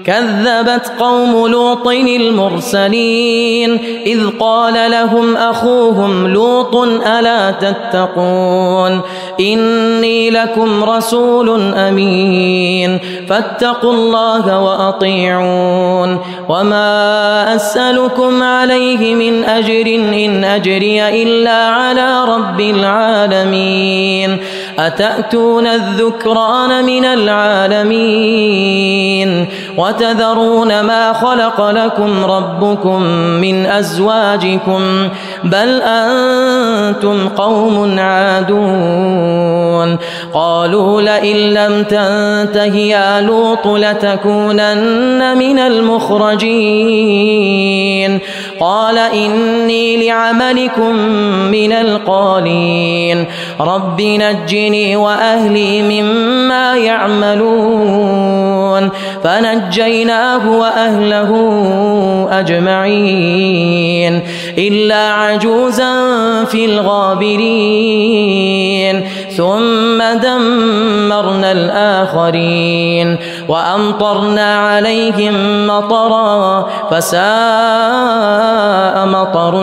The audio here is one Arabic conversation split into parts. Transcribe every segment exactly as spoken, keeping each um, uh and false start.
كذبت قوم لوط المرسلين إذ قال لهم أخوهم لوط ألا تتقون إني لكم رسول أمين فاتقوا الله وأطيعون وما أسألكم عليه من أجر إن أجري إلا على رب العالمين أتأتون الذكران من العالمين وتذرون ما خلق لكم ربكم من أزواجكم بل أنتم قوم عادون قالوا لئن لم تنته يا لوط لتكونن من المخرجين قال إني لعملكم من القالين رب نجني وأهلي مما يعملون فنجيناه وأهله أجمعين إلا عجوزا في الغابرين ثم دمرنا الآخرين وأمطرنا عليهم مطرا فساء مطر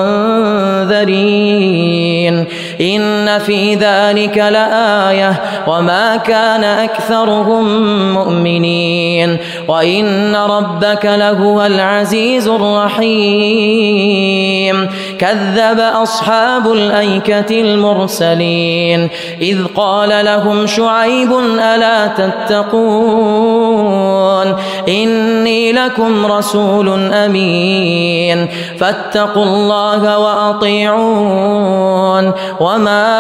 المنذرين إن في ذلك لآية وما كان أكثرهم مؤمنين وإن ربك لهو العزيز الرحيم كذب أصحاب الأيكة المرسلين إذ قال لهم شعيب ألا تتقون إني لكم رسول أمين فاتقوا الله وأطيعون وما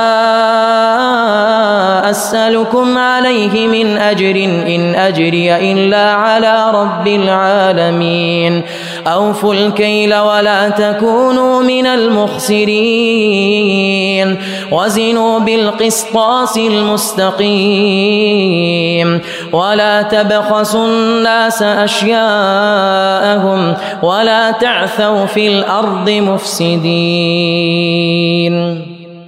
أسألكم عليه من أجر إن أجري إلا على رب العالمين أوفوا الكيل ولا تكونوا من المخسرين وزنوا بالقسطاس المستقيم ولا تبخسوا الناس أشياءهم ولا تعثوا في الأرض مفسدين